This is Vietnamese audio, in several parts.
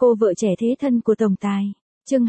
Cô vợ trẻ thế thân của tổng tài. Chương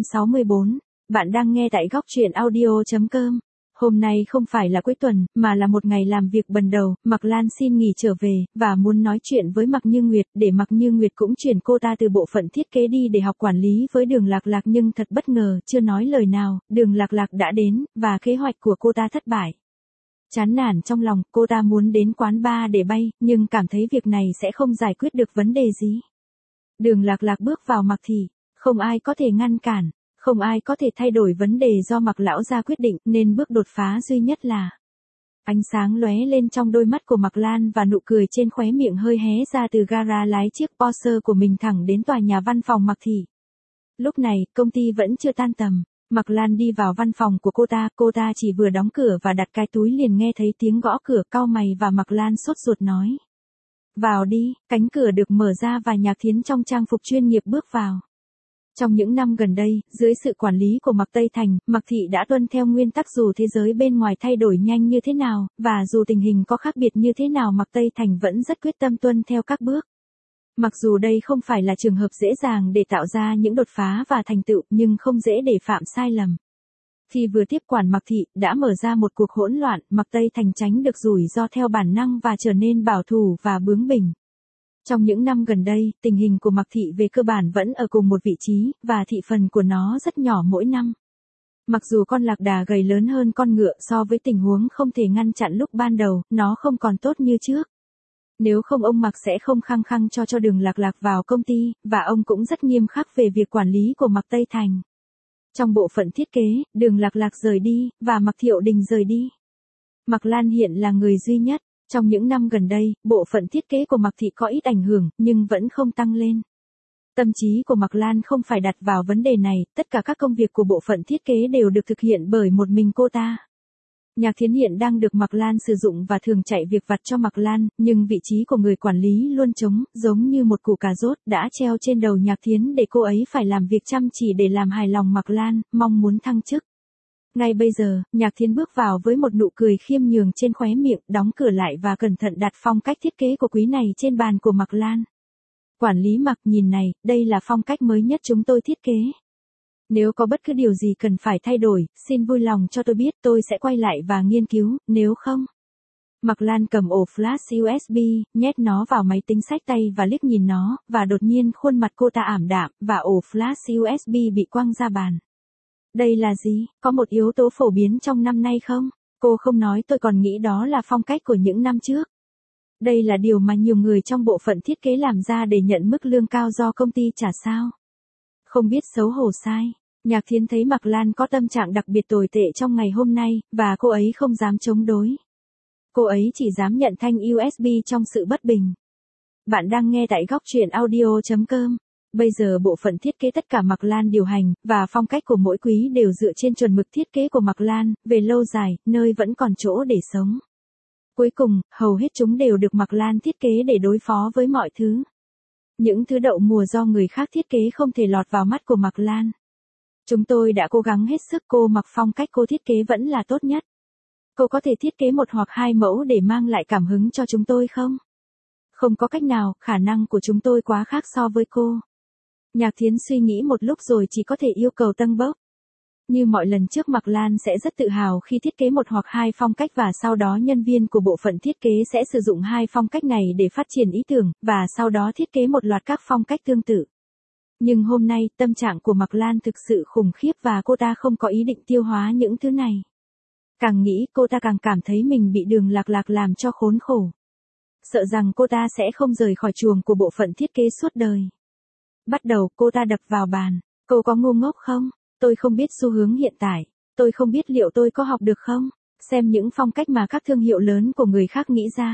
264. Bạn đang nghe tại góc truyện audio.com. Hôm nay không phải là cuối tuần, mà là một ngày làm việc bần đầu. Mạc Lan xin nghỉ trở về, và muốn nói chuyện với Mạc Như Nguyệt, để Mạc Như Nguyệt cũng chuyển cô ta từ bộ phận thiết kế đi để học quản lý với Đường Lạc Lạc, nhưng thật bất ngờ, chưa nói lời nào, Đường Lạc Lạc đã đến, và kế hoạch của cô ta thất bại. Chán nản trong lòng, cô ta muốn đến quán bar để bay, nhưng cảm thấy việc này sẽ không giải quyết được vấn đề gì. Đường Lạc Lạc bước vào Mạc thị, không ai có thể ngăn cản, không ai có thể thay đổi vấn đề do Mạc lão gia quyết định, nên bước đột phá duy nhất là ánh sáng lóe lên trong đôi mắt của Mạc Lan và nụ cười trên khóe miệng hơi hé ra từ gara lái chiếc Porsche của mình thẳng đến tòa nhà văn phòng Mạc thị. Lúc này, công ty vẫn chưa tan tầm. Mạc Lan đi vào văn phòng của cô ta chỉ vừa đóng cửa và đặt cái túi liền nghe thấy tiếng gõ cửa, cau mày và Mạc Lan sốt ruột nói. Vào đi, cánh cửa được mở ra và Nhạc Thiến trong trang phục chuyên nghiệp bước vào. Trong những năm gần đây, dưới sự quản lý của Mạc Tây Thành, Mạc thị đã tuân theo nguyên tắc dù thế giới bên ngoài thay đổi nhanh như thế nào, và dù tình hình có khác biệt như thế nào, Mạc Tây Thành vẫn rất quyết tâm tuân theo các bước. Mặc dù đây không phải là trường hợp dễ dàng để tạo ra những đột phá và thành tựu, nhưng không dễ để phạm sai lầm. Khi vừa tiếp quản Mạc thị, đã mở ra một cuộc hỗn loạn, Mạc Tây Thành tránh được rủi ro theo bản năng và trở nên bảo thủ và bướng bỉnh. Trong những năm gần đây, tình hình của Mạc thị về cơ bản vẫn ở cùng một vị trí, và thị phần của nó rất nhỏ mỗi năm. Mặc dù con lạc đà gầy lớn hơn con ngựa, so với tình huống không thể ngăn chặn lúc ban đầu, nó không còn tốt như trước. Nếu không ông Mạc sẽ không khăng khăng cho Đường Lạc Lạc vào công ty, và ông cũng rất nghiêm khắc về việc quản lý của Mạc Tây Thành. Trong bộ phận thiết kế, Đường Lạc Lạc rời đi, và Mạc Thiệu Đình rời đi. Mạc Lan hiện là người duy nhất. Trong những năm gần đây, bộ phận thiết kế của Mạc thị có ít ảnh hưởng, nhưng vẫn không tăng lên. Tâm trí của Mạc Lan không phải đặt vào vấn đề này, tất cả các công việc của bộ phận thiết kế đều được thực hiện bởi một mình cô ta. Nhạc Thiến hiện đang được Mạc Lan sử dụng và thường chạy việc vặt cho Mạc Lan, nhưng vị trí của người quản lý luôn trống, giống như một củ cà rốt đã treo trên đầu Nhạc Thiến để cô ấy phải làm việc chăm chỉ để làm hài lòng Mạc Lan, mong muốn thăng chức. Ngay bây giờ, Nhạc Thiến bước vào với một nụ cười khiêm nhường trên khóe miệng, đóng cửa lại và cẩn thận đặt phong cách thiết kế của quý này trên bàn của Mạc Lan. Quản lý Mạc, nhìn này, đây là phong cách mới nhất chúng tôi thiết kế. Nếu có bất cứ điều gì cần phải thay đổi, xin vui lòng cho tôi biết, tôi sẽ quay lại và nghiên cứu, nếu không. Mạc Lan cầm ổ flash USB, nhét nó vào máy tính xách tay và liếc nhìn nó, và đột nhiên khuôn mặt cô ta ảm đạm, và ổ flash USB bị quăng ra bàn. Đây là gì? Có một yếu tố phổ biến trong năm nay không? Cô không nói, tôi còn nghĩ đó là phong cách của những năm trước. Đây là điều mà nhiều người trong bộ phận thiết kế làm ra để nhận mức lương cao do công ty trả sao? Không biết xấu hổ sai. Nhạc Thiến thấy Mạc Lan có tâm trạng đặc biệt tồi tệ trong ngày hôm nay, và cô ấy không dám chống đối. Cô ấy chỉ dám nhận thanh USB trong sự bất bình. Bạn đang nghe tại góc truyện audio.com. Bây giờ bộ phận thiết kế tất cả Mạc Lan điều hành, và phong cách của mỗi quý đều dựa trên chuẩn mực thiết kế của Mạc Lan, về lâu dài, nơi vẫn còn chỗ để sống. Cuối cùng, hầu hết chúng đều được Mạc Lan thiết kế để đối phó với mọi thứ. Những thứ đậu mùa do người khác thiết kế không thể lọt vào mắt của Mạc Lan. Chúng tôi đã cố gắng hết sức, cô mặc phong cách cô thiết kế vẫn là tốt nhất. Cô có thể thiết kế một hoặc hai mẫu để mang lại cảm hứng cho chúng tôi không? Không có cách nào, khả năng của chúng tôi quá khác so với cô. Nhạc Thiến suy nghĩ một lúc rồi chỉ có thể yêu cầu tăng bốc. Như mọi lần trước, Mạc Lan sẽ rất tự hào khi thiết kế một hoặc hai phong cách, và sau đó nhân viên của bộ phận thiết kế sẽ sử dụng hai phong cách này để phát triển ý tưởng, và sau đó thiết kế một loạt các phong cách tương tự. Nhưng hôm nay, tâm trạng của Mạc Lan thực sự khủng khiếp và cô ta không có ý định tiêu hóa những thứ này. Càng nghĩ, cô ta càng cảm thấy mình bị Đường Lạc Lạc làm cho khốn khổ. Sợ rằng cô ta sẽ không rời khỏi chuồng của bộ phận thiết kế suốt đời. Bắt đầu, cô ta đập vào bàn. Cô có ngu ngốc không? Tôi không biết xu hướng hiện tại. Tôi không biết liệu tôi có học được không? Xem những phong cách mà các thương hiệu lớn của người khác nghĩ ra.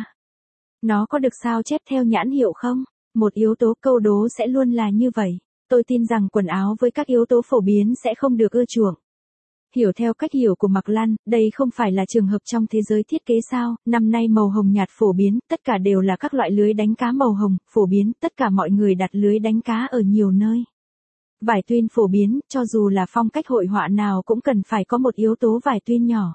Nó có được sao chép theo nhãn hiệu không? Một yếu tố câu đố sẽ luôn là như vậy. Tôi tin rằng quần áo với các yếu tố phổ biến sẽ không được ưa chuộng. Hiểu theo cách hiểu của Mạc Lan, đây không phải là trường hợp trong thế giới thiết kế sao? Năm nay màu hồng nhạt phổ biến, tất cả đều là các loại lưới đánh cá màu hồng, phổ biến, tất cả mọi người đặt lưới đánh cá ở nhiều nơi. Vải tuyên phổ biến, cho dù là phong cách hội họa nào cũng cần phải có một yếu tố vải tuyên nhỏ.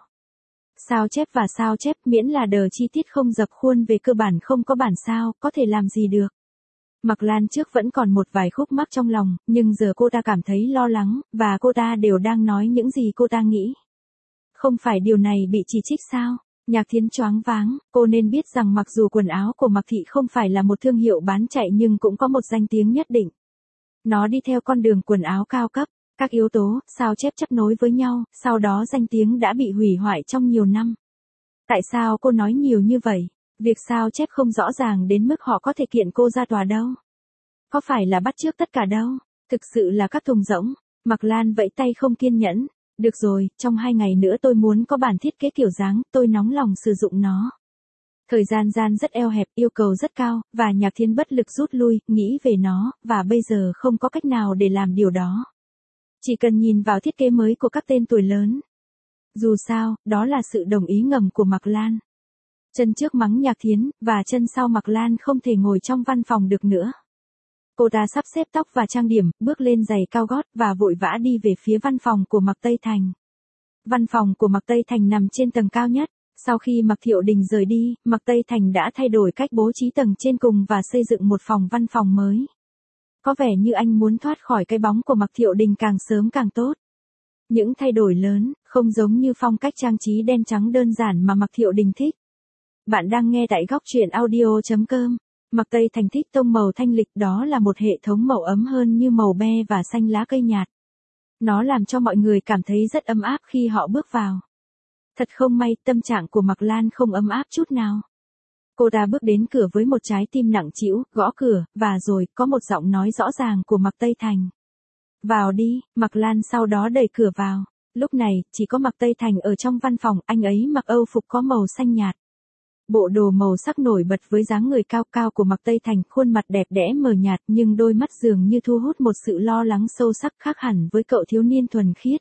Sao chép và sao chép, miễn là đờ chi tiết không dập khuôn, về cơ bản không có bản sao, có thể làm gì được. Mạc Lan trước vẫn còn một vài khúc mắc trong lòng, nhưng giờ cô ta cảm thấy lo lắng, và cô ta đều đang nói những gì cô ta nghĩ. Không phải điều này bị chỉ trích sao? Nhạc Thiến choáng váng, cô nên biết rằng mặc dù quần áo của Mạc Thị không phải là một thương hiệu bán chạy nhưng cũng có một danh tiếng nhất định. Nó đi theo con đường quần áo cao cấp, các yếu tố, sao chép chấp nối với nhau, sau đó danh tiếng đã bị hủy hoại trong nhiều năm. Tại sao cô nói nhiều như vậy? Việc sao chép không rõ ràng đến mức họ có thể kiện cô ra tòa đâu. Có phải là bắt chước tất cả đâu, thực sự là các thùng rỗng. Mạc Lan vẫy tay không kiên nhẫn. Được rồi, trong 2 ngày nữa tôi muốn có bản thiết kế kiểu dáng, tôi nóng lòng sử dụng nó. Thời gian rất eo hẹp, yêu cầu rất cao, và Nhạc Thiến bất lực rút lui, nghĩ về nó, và bây giờ không có cách nào để làm điều đó. Chỉ cần nhìn vào thiết kế mới của các tên tuổi lớn. Dù sao, đó là sự đồng ý ngầm của Mạc Lan. Chân trước mắng Nhạc Thiến, và chân sau Mạc Lan không thể ngồi trong văn phòng được nữa. Cô ta sắp xếp tóc và trang điểm, bước lên giày cao gót và vội vã đi về phía văn phòng của Mạc Tây Thành. Văn phòng của Mạc Tây Thành nằm trên tầng cao nhất. Sau khi Mạc Thiệu Đình rời đi, Mạc Tây Thành đã thay đổi cách bố trí tầng trên cùng và xây dựng một phòng văn phòng mới. Có vẻ như anh muốn thoát khỏi cái bóng của Mạc Thiệu Đình càng sớm càng tốt. Những thay đổi lớn, không giống như phong cách trang trí đen trắng đơn giản mà Mạc Thiệu Đình thích. Bạn đang nghe tại góc truyện audio.com. Mạc Tây Thành thích tông màu thanh lịch, đó là một hệ thống màu ấm hơn như màu be và xanh lá cây nhạt. Nó làm cho mọi người cảm thấy rất ấm áp khi họ bước vào. Thật không may, tâm trạng của Mạc Lan không ấm áp chút nào. Cô ta bước đến cửa với một trái tim nặng trĩu, gõ cửa, và rồi, có một giọng nói rõ ràng của Mạc Tây Thành. Vào đi, Mạc Lan sau đó đẩy cửa vào. Lúc này, chỉ có Mạc Tây Thành ở trong văn phòng, anh ấy mặc âu phục có màu xanh nhạt. Bộ đồ màu sắc nổi bật với dáng người cao cao của Mạc Tây Thành, khuôn mặt đẹp đẽ mờ nhạt nhưng đôi mắt dường như thu hút một sự lo lắng sâu sắc khác hẳn với cậu thiếu niên thuần khiết.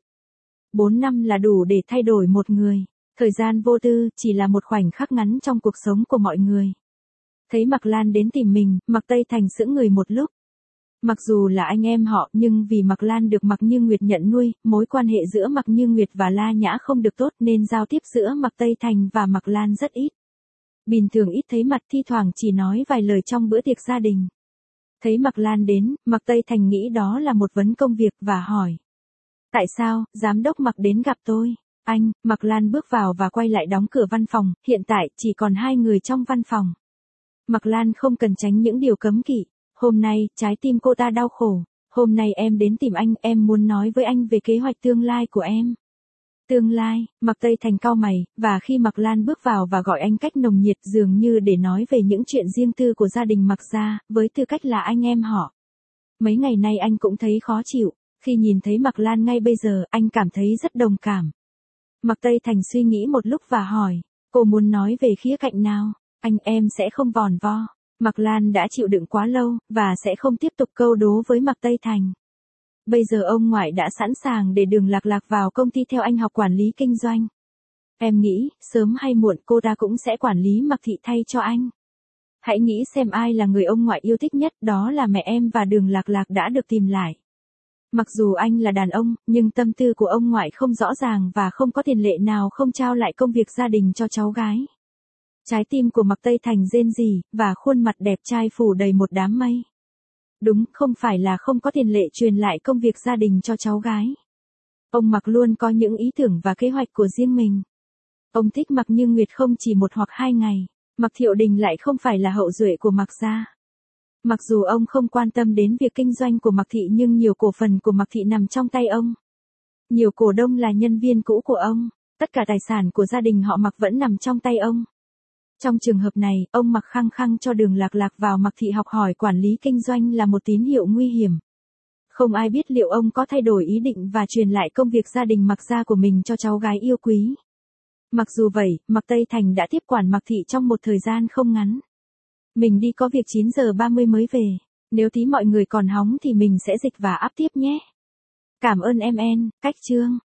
4 năm là đủ để thay đổi một người. Thời gian vô tư chỉ là một khoảnh khắc ngắn trong cuộc sống của mọi người. Thấy Mạc Lan đến tìm mình, Mạc Tây Thành sững người một lúc. Mặc dù là anh em họ nhưng vì Mạc Lan được Mạc Như Nguyệt nhận nuôi, mối quan hệ giữa Mạc Như Nguyệt và La Nhã không được tốt nên giao tiếp giữa Mạc Tây Thành và Mạc Lan rất ít. Bình thường ít thấy mặt, thi thoảng chỉ nói vài lời trong bữa tiệc gia đình. Thấy Mạc Lan đến, Mạc Tây Thành nghĩ đó là một vấn công việc và hỏi. Tại sao, giám đốc Mạc đến gặp tôi? Anh, Mạc Lan bước vào và quay lại đóng cửa văn phòng, hiện tại chỉ còn 2 người trong văn phòng. Mạc Lan không cần tránh những điều cấm kỵ. Hôm nay, trái tim cô ta đau khổ. Hôm nay em đến tìm anh, em muốn nói với anh về kế hoạch tương lai của em. Tương lai, Mạc Tây Thành cau mày, và khi Mạc Lan bước vào và gọi anh cách nồng nhiệt dường như để nói về những chuyện riêng tư của gia đình Mạc gia, với tư cách là anh em họ. Mấy ngày nay anh cũng thấy khó chịu, khi nhìn thấy Mạc Lan ngay bây giờ, anh cảm thấy rất đồng cảm. Mạc Tây Thành suy nghĩ một lúc và hỏi, cô muốn nói về khía cạnh nào? Anh em sẽ không vòn vo. Mạc Lan đã chịu đựng quá lâu, và sẽ không tiếp tục câu đố với Mạc Tây Thành. Bây giờ ông ngoại đã sẵn sàng để Đường Lạc Lạc vào công ty theo anh học quản lý kinh doanh. Em nghĩ, sớm hay muộn cô ta cũng sẽ quản lý Mạc Thị thay cho anh. Hãy nghĩ xem ai là người ông ngoại yêu thích nhất, đó là mẹ em và Đường Lạc Lạc đã được tìm lại. Mặc dù anh là đàn ông, nhưng tâm tư của ông ngoại không rõ ràng và không có tiền lệ nào không trao lại công việc gia đình cho cháu gái. Trái tim của Mạc Tây Thành rên rỉ, và khuôn mặt đẹp trai phủ đầy một đám mây. Đúng, không phải là không có tiền lệ truyền lại công việc gia đình cho cháu gái. Ông Mạc luôn có những ý tưởng và kế hoạch của riêng mình. Ông thích Mạc Như Nguyệt không chỉ 1 hoặc 2 ngày. Mạc Thiệu Đình lại không phải là hậu duệ của Mạc gia. Mặc dù ông không quan tâm đến việc kinh doanh của Mạc Thị nhưng nhiều cổ phần của Mạc Thị nằm trong tay ông. Nhiều cổ đông là nhân viên cũ của ông. Tất cả tài sản của gia đình họ Mạc vẫn nằm trong tay ông. Trong trường hợp này, ông Mạc khăng khăng cho Đường Lạc Lạc vào Mạc Thị học hỏi quản lý kinh doanh là một tín hiệu nguy hiểm. Không ai biết liệu ông có thay đổi ý định và truyền lại công việc gia đình Mạc gia của mình cho cháu gái yêu quý. Mặc dù vậy, Mạc Tây Thành đã tiếp quản Mạc Thị trong một thời gian không ngắn. Mình đi có việc 9:30 mới về. Nếu tí mọi người còn hóng thì mình sẽ dịch và up tiếp nhé. Cảm ơn em. Cách chương.